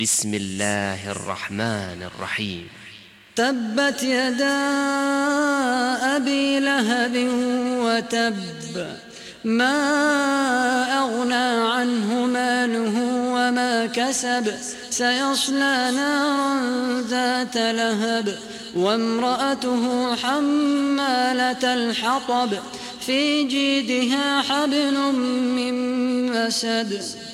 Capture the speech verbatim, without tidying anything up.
بسم الله الرحمن الرحيم. تبت يدا أبي لهب وتب، ما أغنى عنه ماله وما كسب، سيصلى نارا ذات لهب وامرأته حمالة الحطب، في جيدها حبل من مسد.